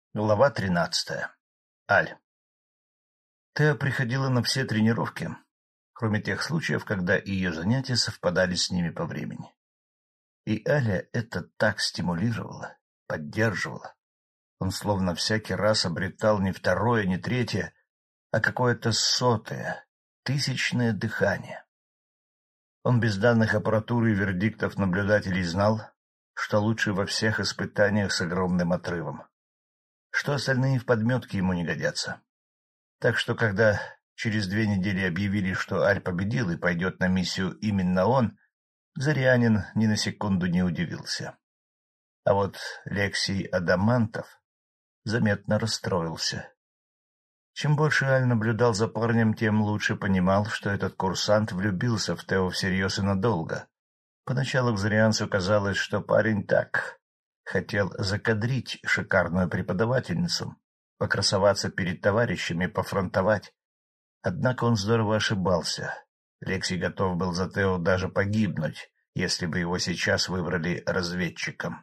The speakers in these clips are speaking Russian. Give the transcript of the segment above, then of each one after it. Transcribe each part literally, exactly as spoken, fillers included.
Глава тринадцатая. Аль. Теа приходила на все тренировки, кроме тех случаев, когда ее занятия совпадали с ними по времени. И Аля это так стимулировало, поддерживало. Он словно всякий раз обретал не второе, не третье, а какое-то сотое, тысячное дыхание. Он без данных аппаратуры и вердиктов наблюдателей знал, что лучше во всех испытаниях с огромным отрывом, что остальные в подметке ему не годятся. Так что, когда через две недели объявили, что Аль победил и пойдет на миссию именно он, Зарянин ни на секунду не удивился. А вот Лексий Адамантов заметно расстроился. Чем больше Аль наблюдал за парнем, тем лучше понимал, что этот курсант влюбился в Тео всерьез и надолго. Поначалу Кзарианцу казалось, что парень так хотел закадрить шикарную преподавательницу, покрасоваться перед товарищами, пофронтовать. Однако он здорово ошибался. Лексий готов был за Тео даже погибнуть, если бы его сейчас выбрали разведчиком.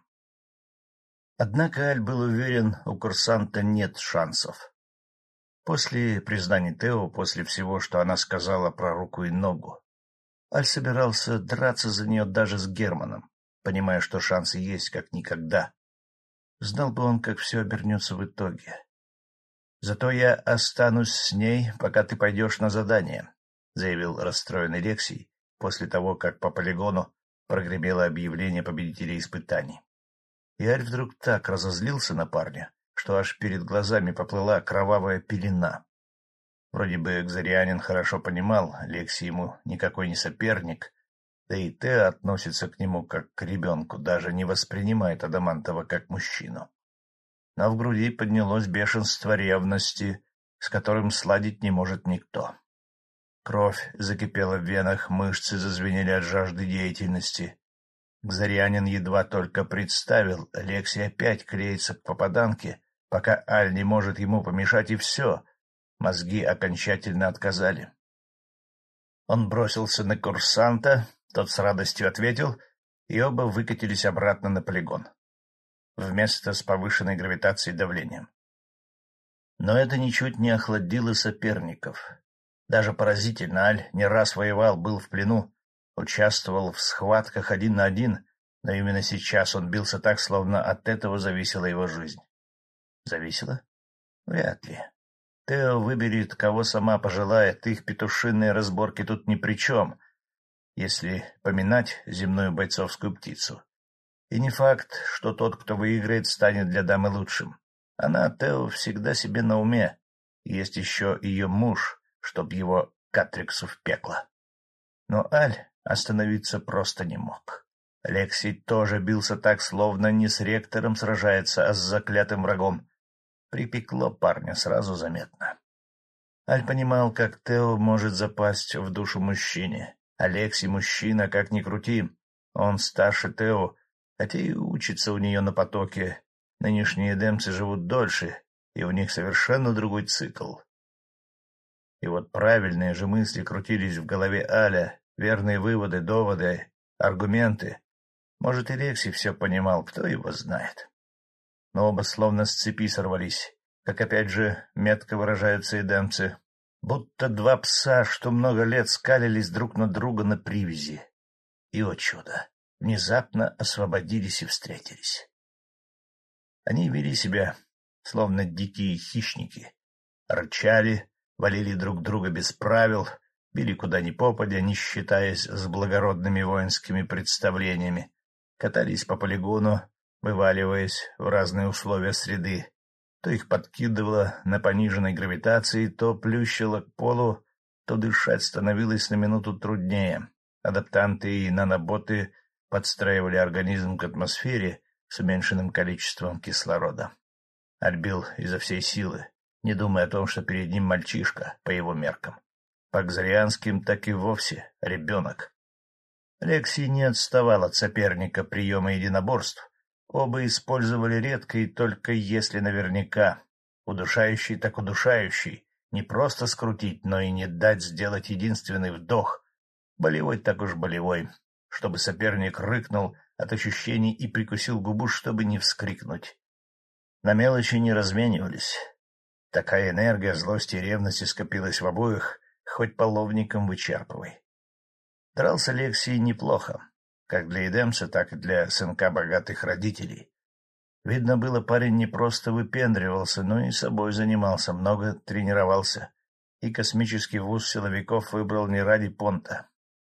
Однако Аль был уверен, у курсанта нет шансов. После признания Тео, после всего, что она сказала про руку и ногу, Аль собирался драться за нее даже с Германом, понимая, что шансы есть как никогда. Знал бы он, как все обернется в итоге. — Зато я останусь с ней, пока ты пойдешь на задание, — заявил расстроенный Лексий после того, как по полигону прогремело объявление победителей испытаний. И Аль вдруг так разозлился на парня, что аж перед глазами поплыла кровавая пелена. Вроде бы Кзарианин хорошо понимал, Лексий ему никакой не соперник, да и Тео относится к нему как к ребенку, даже не воспринимает Адамантова как мужчину. Но в груди поднялось бешенство ревности, с которым сладить не может никто. Кровь закипела в венах, мышцы зазвенели от жажды деятельности. Кзарианин едва только представил, Лексий опять клеится к попаданке, пока Аль не может ему помешать, и все, мозги окончательно отказали. Он бросился на курсанта, тот с радостью ответил, и оба выкатились обратно на полигон. Вместо с повышенной гравитацией и давлением. Но это ничуть не охладило соперников. Даже поразительно, Аль не раз воевал, был в плену, участвовал в схватках один на один, но именно сейчас он бился так, словно от этого зависела его жизнь. Зависела? Вряд ли. Тео выберет, кого сама пожелает, их петушиные разборки тут ни при чем, если поминать земную бойцовскую птицу. И не факт, что тот, кто выиграет, станет для дамы лучшим. Она, Тео, всегда себе на уме. Есть еще ее муж, чтоб его Катриксу в пекло. Но Аль остановиться просто не мог. Лексий тоже бился так, словно не с ректором сражается, а с заклятым врагом. Припекло парня сразу заметно. Аль понимал, как Тео может запасть в душу мужчине. Алексий мужчина, как ни крути. Он старше Тео, хотя и учится у нее на потоке. Нынешние эдемцы живут дольше, и у них совершенно другой цикл. И вот правильные же мысли крутились в голове Аля, верные выводы, доводы, аргументы. Может, и Лексий все понимал, кто его знает. Но оба словно с цепи сорвались, как опять же метко выражаются эдемцы, будто два пса, что много лет скалились друг на друга на привязи. И, о чудо, внезапно освободились и встретились. Они вели себя, словно дикие хищники, рычали, валили друг друга без правил, били куда ни попадя, не считаясь с благородными воинскими представлениями, катались по полигону, вываливаясь в разные условия среды, то их подкидывало на пониженной гравитации, то плющило к полу, то дышать становилось на минуту труднее. Адаптанты и наноботы подстраивали организм к атмосфере с уменьшенным количеством кислорода. Аль бил изо всей силы, не думая о том, что перед ним мальчишка, по его меркам. По кзарианским так и вовсе ребенок. Лексий не отставал от соперника приема единоборств. Оба использовали редко и только если наверняка. Удушающий так удушающий. Не просто скрутить, но и не дать сделать единственный вдох. Болевой так уж болевой, чтобы соперник рыкнул от ощущений и прикусил губу, чтобы не вскрикнуть. На мелочи не разменивались. Такая энергия злости и ревности скопилась в обоих, хоть половником вычерпывай. Дрался Лексий неплохо, как для Эдемса, так и для сынка богатых родителей. Видно было, парень не просто выпендривался, но и собой занимался, много тренировался, и космический вуз силовиков выбрал не ради понта.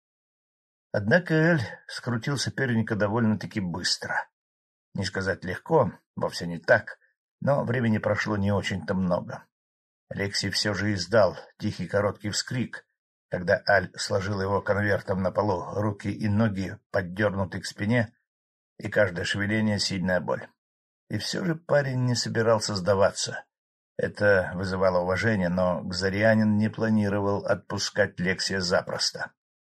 Однако Эль скрутил соперника довольно-таки быстро. Не сказать легко, вовсе не так, но времени прошло не очень-то много. Алексей все же издал тихий короткий вскрик, когда Аль сложил его конвертом на полу, руки и ноги поддернуты к спине, и каждое шевеление — сильная боль. И все же парень не собирался сдаваться. Это вызывало уважение, но Гзарианин не планировал отпускать Лексия запросто.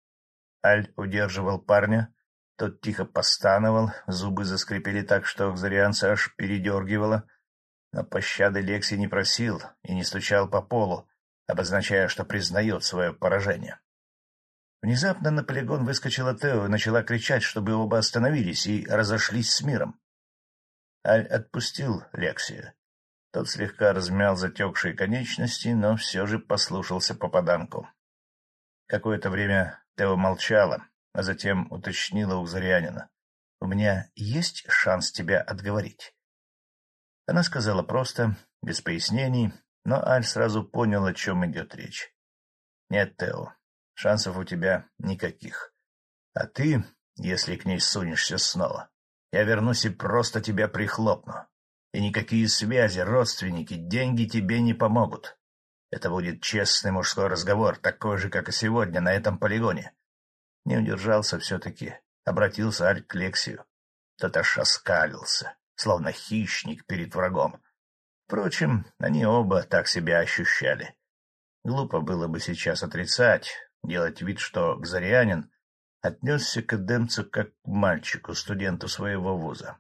Аль удерживал парня, тот тихо постановал, зубы заскрипели так, что Гзарианца аж передергивало, но пощады Лексий не просил и не стучал по полу, обозначая, что признает свое поражение. Внезапно на полигон выскочила Тео и начала кричать, чтобы оба остановились и разошлись с миром. Аль отпустил Лексия. Тот слегка размял затекшие конечности, но все же послушался попаданку. Какое-то время Тео молчала, а затем уточнила у Гзарианина: — У меня есть шанс тебя отговорить? Она сказала просто, без пояснений, но Аль сразу понял, о чем идет речь. — Нет, Тео, шансов у тебя никаких. А ты, если к ней сунешься снова, я вернусь и просто тебя прихлопну. И никакие связи, родственники, деньги тебе не помогут. Это будет честный мужской разговор, такой же, как и сегодня на этом полигоне. Не удержался все-таки, обратился Аль к Лексию. Тот аж оскалился, словно хищник перед врагом. Впрочем, они оба так себя ощущали. Глупо было бы сейчас отрицать, делать вид, что Гзарианин отнесся к Эдемцу как к мальчику, студенту своего вуза.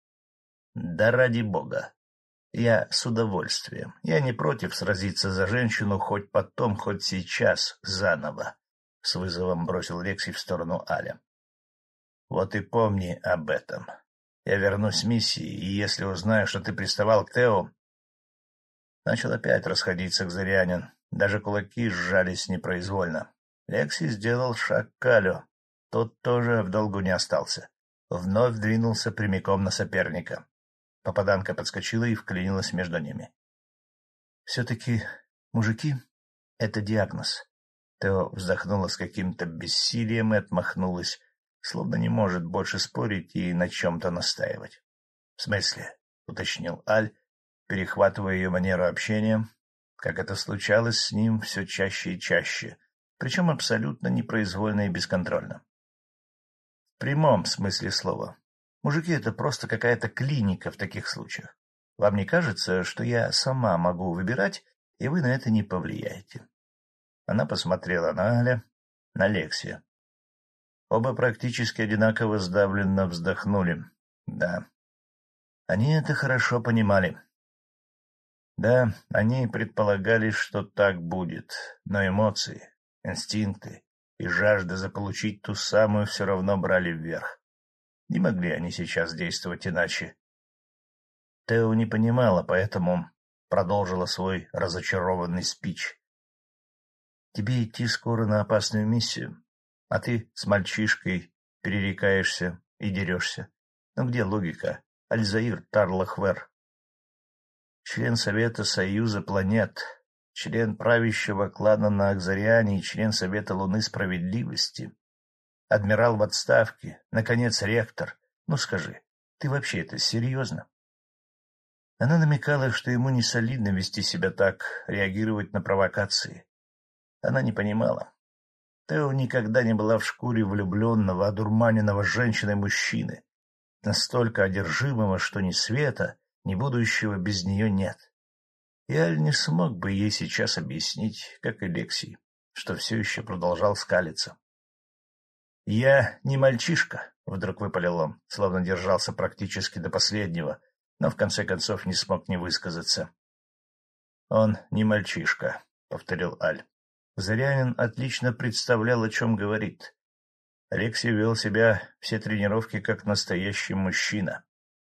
Да ради бога! Я с удовольствием. Я не против сразиться за женщину хоть потом, хоть сейчас, заново. С вызовом бросил Лексий в сторону Аля. Вот и помни об этом. Я вернусь с миссии, и если узнаю, что ты приставал к Тео... Начал опять расходиться Гзарианин. Даже кулаки сжались непроизвольно. Лексий сделал шаг к Алю. Тот тоже в долгу не остался. Вновь двинулся прямиком на соперника. Попаданка подскочила и вклинилась между ними. — Все-таки мужики — это диагноз. Тео вздохнула с каким-то бессилием и отмахнулась, словно не может больше спорить и на чем-то настаивать. — В смысле? — уточнил Аль, перехватывая ее манеру общения, как это случалось с ним все чаще и чаще, причем абсолютно непроизвольно и бесконтрольно. — В прямом смысле слова. Мужики — это просто какая-то клиника в таких случаях. Вам не кажется, что я сама могу выбирать, и вы на это не повлияете? Она посмотрела на Аля, на Лексия. Оба практически одинаково сдавленно вздохнули. Да, они это хорошо понимали. Да, они предполагали, что так будет, но эмоции, инстинкты и жажда заполучить ту самую все равно брали вверх. Не могли они сейчас действовать иначе. Тео не понимала, поэтому продолжила свой разочарованный спич. — Тебе идти скоро на опасную миссию, а ты с мальчишкой перерекаешься и дерешься. Ну где логика, Альзаир Тарлахвер? Член Совета Союза планет, член правящего клана на Акзариане и член Совета Луны Справедливости. Адмирал в отставке, наконец, ректор. Ну скажи, ты вообще это серьезно? Она намекала, что ему не солидно вести себя так, реагировать на провокации. Она не понимала. Тео никогда не была в шкуре влюбленного, одурманенного женщиной-мужчины, настолько одержимого, что ни света, ни будущего без нее нет. И Аль не смог бы ей сейчас объяснить, как и Лексий, что все еще продолжал скалиться. — Я не мальчишка, — вдруг выпалил он, словно держался практически до последнего, но в конце концов не смог не высказаться. — Он не мальчишка, — повторил Аль. Зарянин отлично представлял, о чем говорит. Алексей вел себя все тренировки как настоящий мужчина.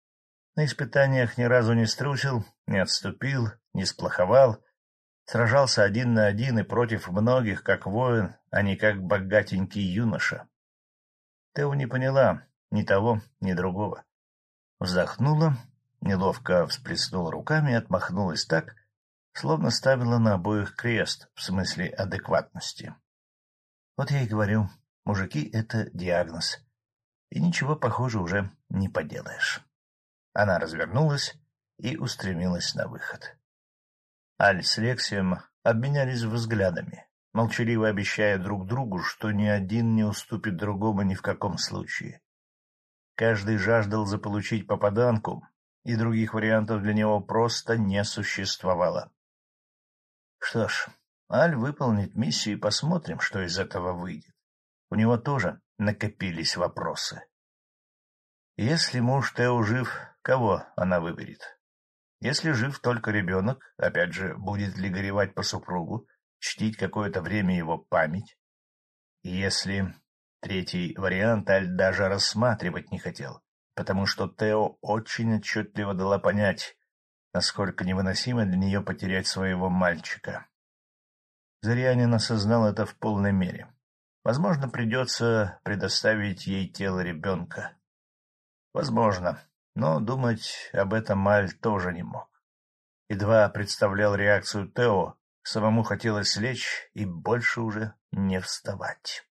На испытаниях ни разу не струсил, не отступил, не сплоховал, сражался один на один и против многих, как воин, а не как богатенький юноша. Тео не поняла ни того, ни другого. Вздохнула, неловко всплеснула руками и отмахнулась так, словно ставила на обоих крест в смысле адекватности. Вот я и говорю, мужики — это диагноз, и ничего, похоже, уже не поделаешь. Она развернулась и устремилась на выход. Аль с Лексием обменялись взглядами, молчаливо обещая друг другу, что ни один не уступит другому ни в каком случае. Каждый жаждал заполучить попаданку, и других вариантов для него просто не существовало. Что ж, Аль выполнит миссию, и посмотрим, что из этого выйдет. У него тоже накопились вопросы. Если муж Тео жив, кого она выберет? Если жив только ребенок, опять же, будет ли горевать по супругу, чтить какое-то время его память? И если третий вариант Аль даже рассматривать не хотел, потому что Тео очень отчетливо дала понять, насколько невыносимо для нее потерять своего мальчика. Зырянин осознал это в полной мере. Возможно, придется предоставить ей тело ребенка. Возможно, но думать об этом Аль тоже не мог. Едва представлял реакцию Тео, самому хотелось лечь и больше уже не вставать.